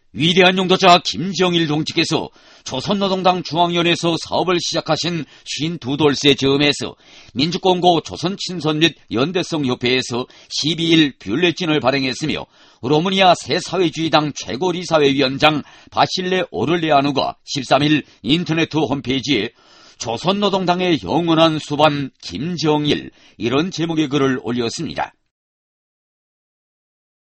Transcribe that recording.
위대한 용도자 김정일 동지께서 조선노동당 중앙위원회에서 사업을 시작하신 52돌세 즈음에서 민주공고 조선친선 및 연대성협회에서 12일 뷰레틴을 발행했으며 로마니아 새사회주의당 최고리사회위원장 바실레 오를레아누가 13일 인터넷 홈페이지에 조선노동당의 영원한 수반 김정일 이런 제목의 글을 올렸습니다.